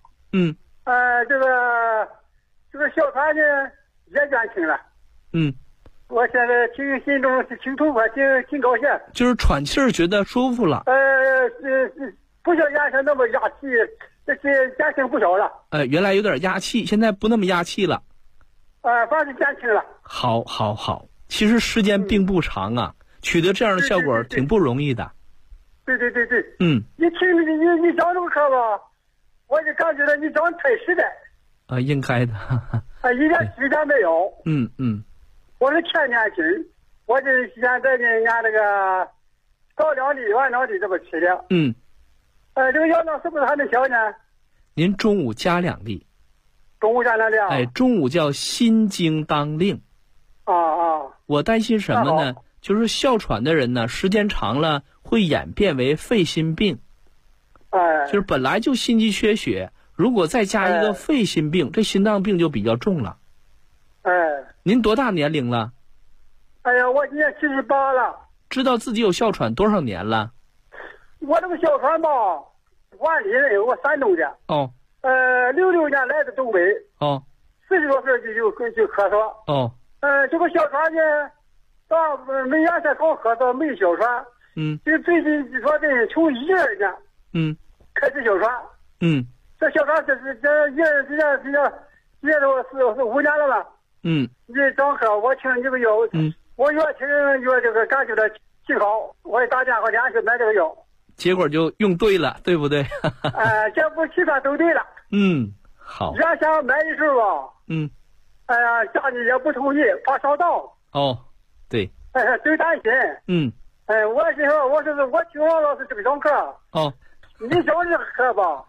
这个哮喘呢也减轻了。我现在心中挺痛快，挺高兴。 就是喘气儿觉得舒服了。 不像原先那么压气，这些减轻不少了。 原来有点压气，现在不那么压气了。 反正减轻了。 好。其实时间并不长啊，取得这样的效果挺不容易的。 对。你讲这个课吧，我就感觉到你讲太实在。 应该的。 一点时间没有。我是天天听，我这现在呢按这个早2粒晚2粒这么吃的。这个药量是不是还能小呢？ 您中午加2粒。 中午加2粒。 中午叫心经当令。我担心什么呢？就是哮喘的人呢，时间长了会演变为肺心病。就是本来就心肌缺血，如果再加一个肺心病，这心脏病就比较重了。您多大年龄了？ 我今年78了。 知道自己有哮喘多少年了？ 我这个哮喘吧，万里人，我山东的。66年来的东北。40多岁就咳嗽。这个哮喘呢，没原先光咳嗽，没哮喘。就最近就说的从12年。开始哮喘。这哮喘这12 今年都是5年了吧？ 你张科，我请你这个药，我越听越这个感觉到挺好，我也打电话联系买这个药， 结果就用对了，对不对？ 这不其他都对了。 好。 原先买的时候啊，家里也不同意，怕上当。 对。 最担心。我心说，我听王老师这个讲课。你讲这个课吧。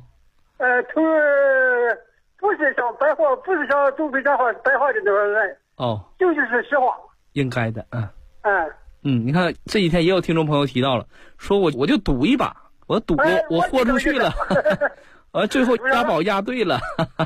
不是像白话，不是像东北讲话白话的那种人。就是实话。 应该的。你看这几天也有听众朋友提到了，说我就赌一把，我赌我豁出去了，最后押宝押对了。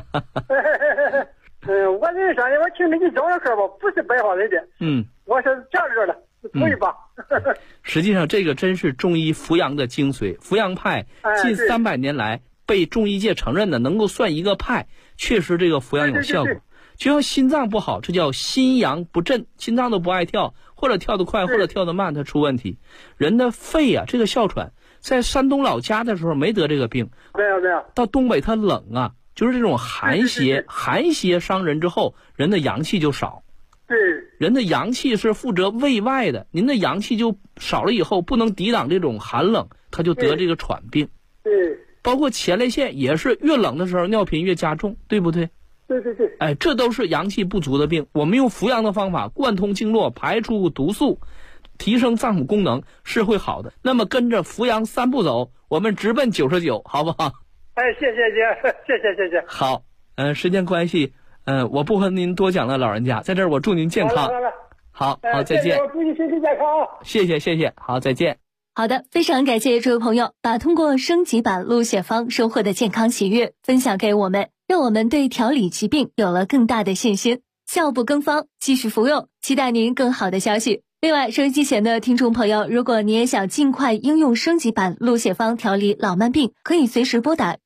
我这啥呢？我听你讲的课吧，不是白话人的。我是这样的，赌一把。 实际上这个真是中医扶阳的精髓，扶阳派近300年来被中医界承认的，能够算一个派，确实这个扶阳有效果。就像心脏不好，这叫心阳不振，心脏都不爱跳，或者跳得快，或者跳得慢，它出问题。人的肺啊，这个哮喘，在山东老家的时候没得这个病， 没有。 到东北它冷啊，就是这种寒邪伤人之后，人的阳气就少。 对， 人的阳气是负责卫外的，您的阳气就少了以后，不能抵挡这种寒冷，他就得这个喘病。 对， 包括前列腺也是越冷的时候尿频越加重，对不对？ 对。 这都是阳气不足的病。我们用扶阳的方法贯通经络，排出毒素，提升脏腑功能，是会好的。那么跟着扶阳3步走，我们直奔99，好不好？ 谢谢。 好，时间关系，我不和您多讲了，老人家，在这儿我祝您健康。好，再见。 祝你身体健康。 谢谢，好，再见。 好的，非常感谢这位朋友把通过升级版鹿血方收获的健康喜悦分享给我们，让我们对调理疾病有了更大的信心。效不更方，继续服用，期待您更好的消息。另外，收音机前的听众朋友，如果你也想尽快应用升级版鹿血方调理老慢病，可以随时拨打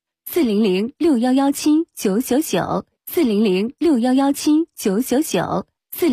400-6117-999 400-6117-999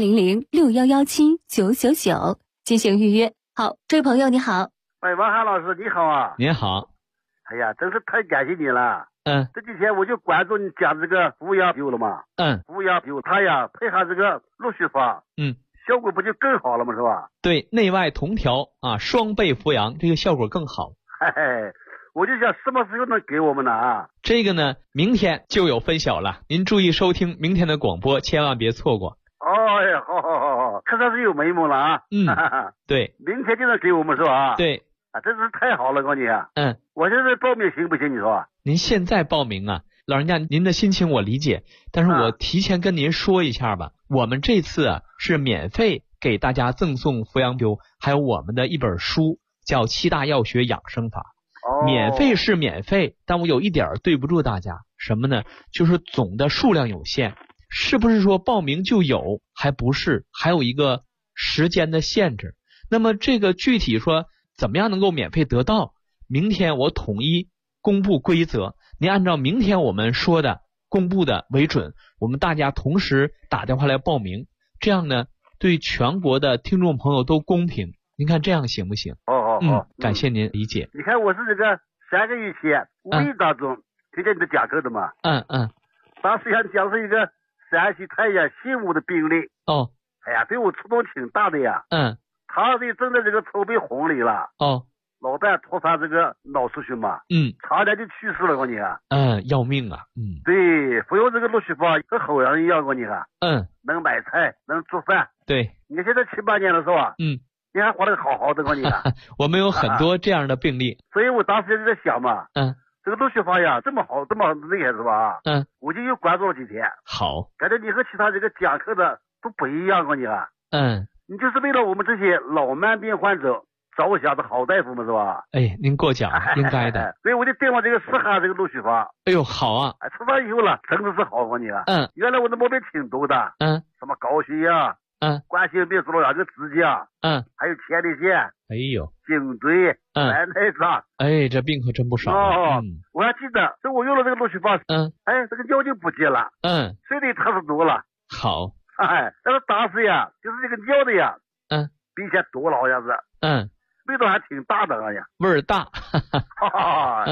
400-6117-999进行预约。好，这位朋友你好。 王涵老师你好啊。 您好。 哎呀，真是太感谢你了。这几天我就关注你讲这个扶阳灸了嘛。扶阳灸它呀配合这个鹿血方，效果不就更好了吗？是吧？ 对，内外同调啊，双倍扶阳，这个效果更好。 我就想什么时候能给我们呢啊？ 这个呢，明天就有分晓了，您注意收听明天的广播，千万别错过。 好，可算是有眉目了啊。 对， 明天就能给我们是吧？ 对。 真是太好了，告诉你。我现在报名行不行？你说？ 您现在报名啊，老人家，您的心情我理解，但是我提前跟您说一下吧，我们这次啊是免费给大家赠送扶阳灸，还有我们的一本书，叫《7大药学养生法》。免费是免费，但我有一点对不住大家，什么呢？就是总的数量有限，是不是说报名就有？还不是，还有一个时间的限制。那么这个具体说怎么样能够免费得到？明天我统一公布规则，您按照明天我们说的公布的为准，我们大家同时打电话来报名，这样呢对全国的听众朋友都公平。您看这样行不行？感谢您理解。 你看我是这个3个月前无意当中听见你的讲课的嘛。当时讲是一个山西太原信吴的病例。哎呀，对我触动挺大的呀。他这正在这个筹备婚礼了。老伴突发这个脑出血嘛。差点就去世了，我跟你看。 要命啊。 对，服用这个鹿血方和好人一样，我跟你看。能买菜，能做饭。 对。 你看现在7、8年了是吧？你还活得好好的，我跟你看。 我们有很多这样的病例。 所以我当时就在想嘛。这个鹿血方呀这么好，这么厉害是吧？我就又关注了几天。 好。 感觉你和其他这个讲课的都不一样，我跟你看。你就是为了我们这些老慢病患者着想的好大夫嘛，是吧？ 您过奖，应该的。 所以我就订了这个适合这个鹿血方。 哎呦，好啊！ 吃上以后了，真的是好，我跟你看。原来我的毛病挺多的。什么高血压，冠心病、2个支架，还有前列腺， 哎呦， 颈椎，白内障， 这病可真不少。 我还记得，这我用了这个鹿血方，这个尿就不见了，睡得踏实多了。 好。 但是当时呀，就是这个尿的呀，比以前多了好像是，味道还挺大的，好像味儿大。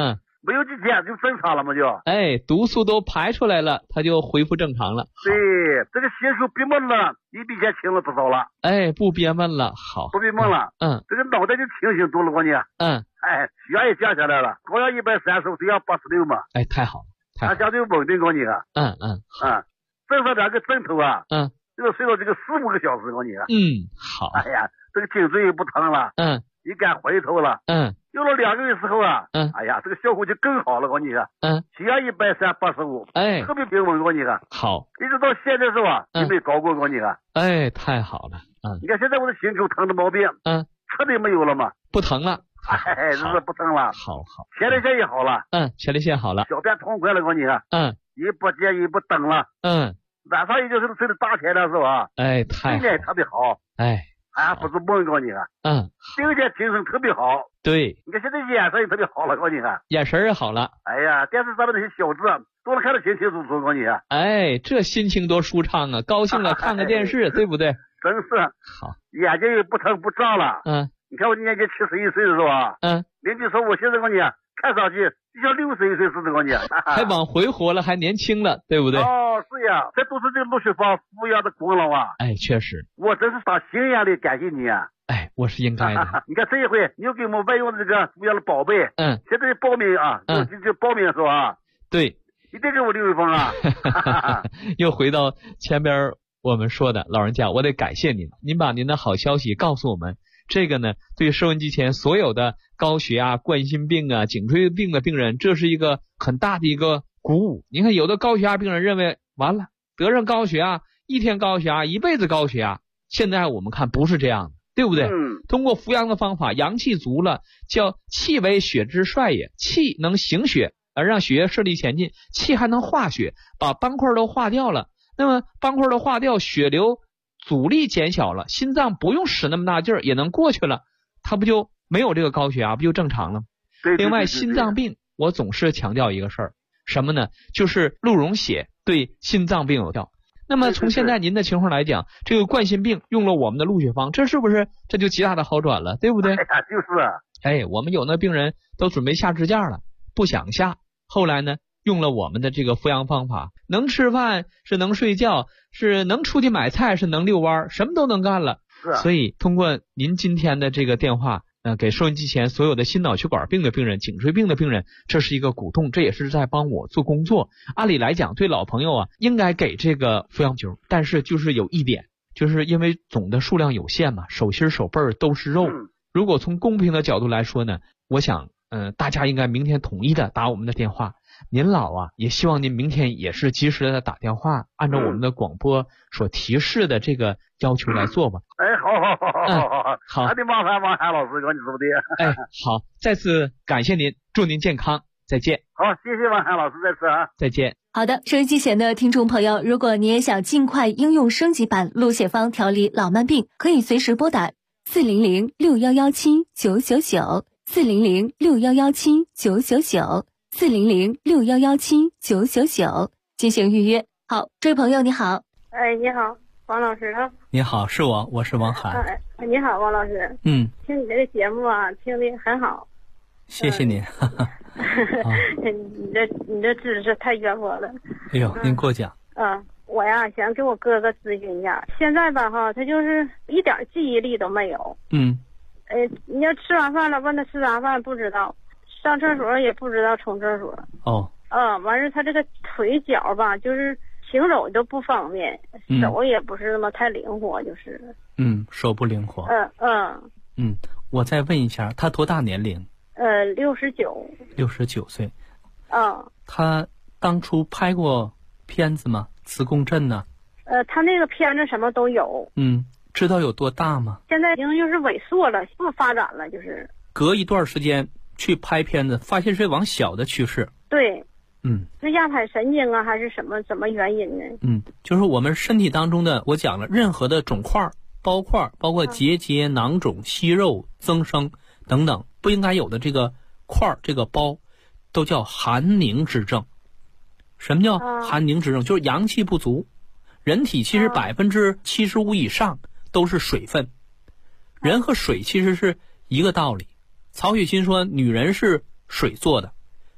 没有几天就正常了嘛就。 哎，毒素都排出来了，它就恢复正常了。 对，这个心术闭闷了，你比以前轻了不少了。 哎，不憋闷了，好。 不闭闷了。这个脑袋就清醒多了，我呢。哎，血压也降下来了，高压135，血压86嘛。 哎，太好了，太好了。 它相对稳定，我呢。枕上两个枕头啊。这个睡到这个4、5个小时，我呢。 好。 哎呀，这个颈椎也不疼了。一敢回头了。用了2个月之后啊。哎呀，这个效果就更好了，我呢。血压130/85。哎，特别平稳，我呢。 好。 一直到现在是吧？也没高过，我呢。 哎，太好了。 你看现在我的心口疼的毛病，彻底没有了嘛。 不疼了。 哎，这是不疼了。 好。 前列腺也好了。 前列腺好了。 小便痛快了，我呢。也不接也不等了。晚上也就是睡得大前了，是吧？ 哎，太好。 睡眠特别好。 哎， 不是梦，我呢。并且精神特别好。 对。 你看现在眼神也特别好了，我呢。 眼神也好了。 哎呀，电视上面那些小字都能看得清清楚楚，我呢。 哎，这心情多舒畅啊！高兴了看个电视，对不对？ 真是。 好。 眼睛也不疼不胀了。你看我年纪71岁了，是吧？邻居说我现在我呢，看上去就像61岁似的，我呢。 还往回活了，还年轻了，对不对？ 哦，是呀，这都是这个陆雪芳抚养的功劳啊。 哎，确实。 我真是打心眼里感谢你啊。 哎，我是应该的。 你看这一回，你又给我们外用的这个抚养的宝贝。现在报名啊，就报名是吧？ 对。 一定给我留一封啊。 又回到前边我们说的，老人家，我得感谢您，您把您的好消息告诉我们。这个呢，对收音机前所有的高血压、冠心病啊、颈椎病的病人，这是一个很大的一个鼓舞。你看，有的高血压病人认为完了，得上高血压，一天高血压，一辈子高血压。现在我们看不是这样的，对不对？通过扶阳的方法，阳气足了，叫气为血之帅也，气能行血，而让血液顺利前进，气还能化血，把斑块都化掉了。那么斑块都化掉，血流阻力减小了，心脏不用使那么大劲儿也能过去了，它不就没有这个高血压，不就正常了？另外，心脏病我总是强调一个事儿，什么呢？就是鹿茸血对心脏病有效。那么从现在您的情况来讲，这个冠心病用了我们的鹿血方，这是不是这就极大的好转了，对不对？ 哎呀，就是。 哎，我们有那病人都准备下支架了，不想下，后来呢，用了我们的这个扶阳方法，能吃饭，是能睡觉，是能出去买菜，是能遛弯，什么都能干了。所以通过您今天的这个电话，给收音机前所有的心脑血管病的病人、颈椎病的病人，这是一个鼓动，这也是在帮我做工作。按理来讲，对老朋友啊，应该给这个扶阳灸，但是就是有一点，就是因为总的数量有限嘛，手心手背都是肉。如果从公平的角度来说呢，我想，大家应该明天统一的打我们的电话。您老啊，也希望您明天也是及时的打电话，按照我们的广播所提示的这个要求来做吧。 哎，好，还得麻烦王涵老师跟你说的。 哎，好，再次感谢您，祝您健康，再见。 好，谢谢王涵老师，再次啊， 再见。 好的，收音机前的听众朋友，如果你也想尽快应用升级版鹿血方调理老慢病，可以随时拨打400-6117-999，400-6117-999，400-6117-999进行预约。好，这位朋友你好。 哎，你好，王老师啊。 你好，是我是王涵。 你好，王老师。听你这个节目啊，听得很好。 谢谢您。 你这知识太渊博了。 哎呦，您过奖。 我呀想给我哥哥咨询一下，现在吧哈，他就是一点记忆力都没有。你要吃完饭了，问他吃啥饭不知道，上厕所也不知道冲厕所。完事他这个腿脚吧，就是行走都不方便，手也不是那么太灵活，就是。 手不灵活。我再问一下，他多大年龄 ？69。69 岁。他当初拍过片子吗？磁共振呢？ 他那个片子什么都有。 知道有多大吗？ 现在已经就是萎缩了，不发展了，就是。 隔一段时间去拍片子，发现是往小的趋势。 对。是压迫神经啊，还是什么原因呢？ 就是我们身体当中的，我讲了，任何的肿块、包块，包括结节、囊肿、息肉、增生等等，不应该有的这个块、这个包，都叫寒凝之症。什么叫寒凝之症？就是阳气不足。人体其实75%以上都是水分，人和水其实是一个道理。曹雪芹说女人是水做的，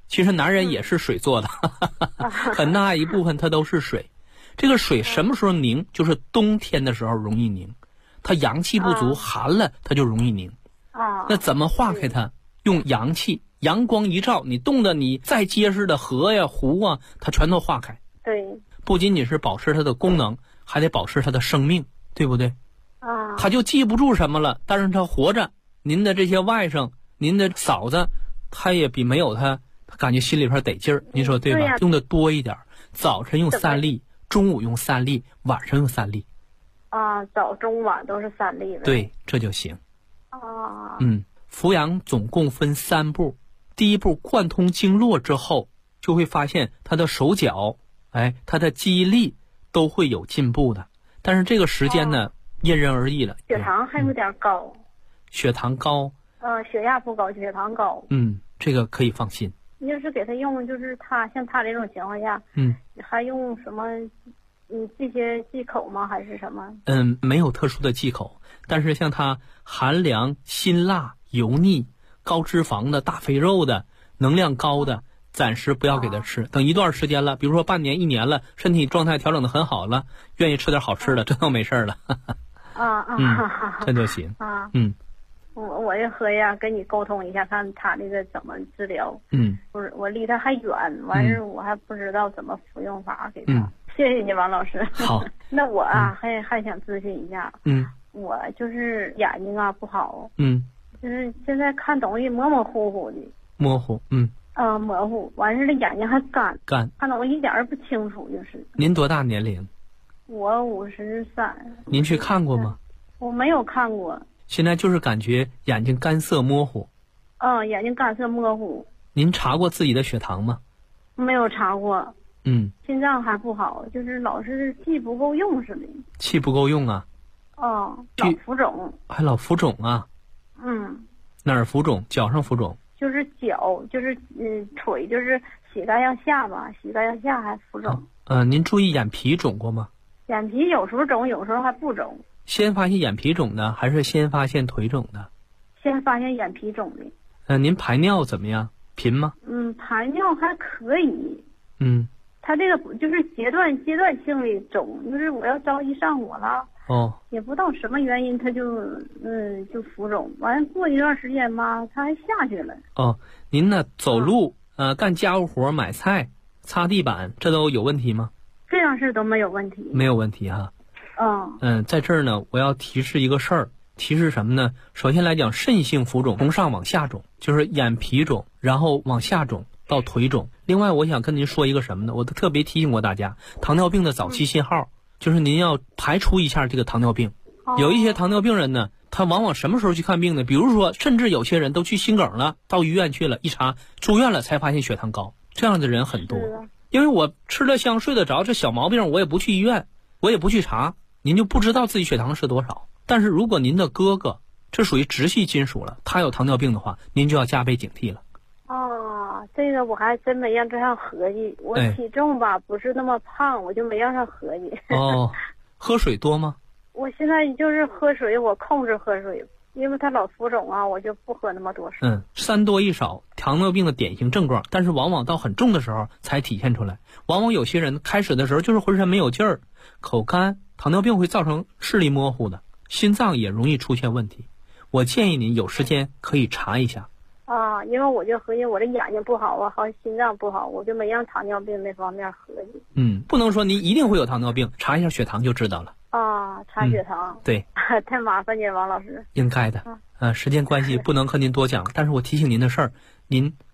其实男人也是水做的，很大一部分它都是水。这个水什么时候凝？就是冬天的时候容易凝，它阳气不足，寒了它就容易凝。那怎么化开它？用阳气，阳光一照，你冻得你再结实的河呀、湖啊，它全都化开。 对， 不仅仅是保持它的功能，还得保持它的生命，对不对？他就记不住什么了，但是他活着。您的这些外甥，您的嫂子，他也比没有他感觉心里边得劲儿。您说对吧？用的多一点，早晨用3粒，中午用3粒，晚上用3粒。 早中晚都是3粒。 对，这就行。扶阳总共分3步，第一步贯通经络之后，就会发现他的手脚，他的记忆力都会有进步的。但是这个时间呢，因人而异了。 血糖还有点高。 血糖高。 血压不高，血糖高。 这个可以放心。 你就是给他用，就是像他这种情况下，还用什么？这些忌口吗？还是什么？ 没有特殊的忌口，但是像他寒凉、辛辣、油腻、高脂肪的、大肥肉的、能量高的，暂时不要给他吃。等一段时间了，比如说半年、1年了，身体状态调整得很好了，愿意吃点好吃的，这都没事了。这就行。 我也合计跟你沟通一下，看他这个怎么治疗。不是，我离他还远，完事我还不知道怎么服用法给他。谢谢你，王老师。 好。 那我还想咨询一下。我就是眼睛不好。就是现在看东西模模糊糊的。 模糊。 模糊，完事这眼睛还干。看东西一点也不清楚，就是。 您多大年龄？ 我53。 您去看过吗？ 我没有看过。 现在就是感觉眼睛干涩模糊。 眼睛干涩模糊。 您查过自己的血糖吗？ 没有查过。心脏还不好，就是老是气不够用似的。 气不够用啊？ 老浮肿。 还老浮肿啊？哪儿浮肿？脚上浮肿？ 就是脚，就是腿，就是膝盖向下吧，膝盖向下还浮肿。 您注意眼皮肿过吗？ 眼皮有时候肿，有时候还不肿。 先发现眼皮肿的，还是先发现腿肿的？ 先发现眼皮肿的。 您排尿怎么样？频吗？ 排尿还可以。他这个就是阶段性的肿，就是我要着急上火了。也不知道什么原因，他就浮肿。完过一段时间吧，他还下去了。 您呢？走路干家务活、买菜、擦地板，这都有问题吗？ 这样是都没有问题。 没有问题哈。在这儿呢，我要提示一个事儿。提示什么呢？首先来讲，肾性浮肿从上往下肿，就是眼皮肿，然后往下肿到腿肿。另外，我想跟您说一个什么呢？我都特别提醒过大家，糖尿病的早期信号，就是您要排除一下这个糖尿病。有一些糖尿病人呢，他往往什么时候去看病呢？比如说，甚至有些人都去心梗了，到医院去了，一查住院了，才发现血糖高。这样的人很多。因为我吃得香睡得着，这小毛病我也不去医院，我也不去查，您就不知道自己血糖是多少。但是如果您的哥哥这属于直系亲属了，他有糖尿病的话，您就要加倍警惕了。 这个我还真没让这样合计。我体重吧不是那么胖，我就没让他合计。 喝水多吗？ 我现在就是喝水，我控制喝水，因为他老浮肿我就不喝那么多水。 3多1少，糖尿病的典型症状，但是往往到很重的时候才体现出来。往往有些人开始的时候就是浑身没有劲儿，口干，糖尿病会造成视力模糊的，心脏也容易出现问题。我建议您有时间可以查一下。 因为我就合计我这眼睛不好好像心脏不好，我就没让糖尿病那方面合计。 不能说您一定会有糖尿病，查一下血糖就知道了。 查血糖。 对。 太麻烦你了，王老师。 应该的。时间关系不能和您多讲，但是我提醒您的事儿，您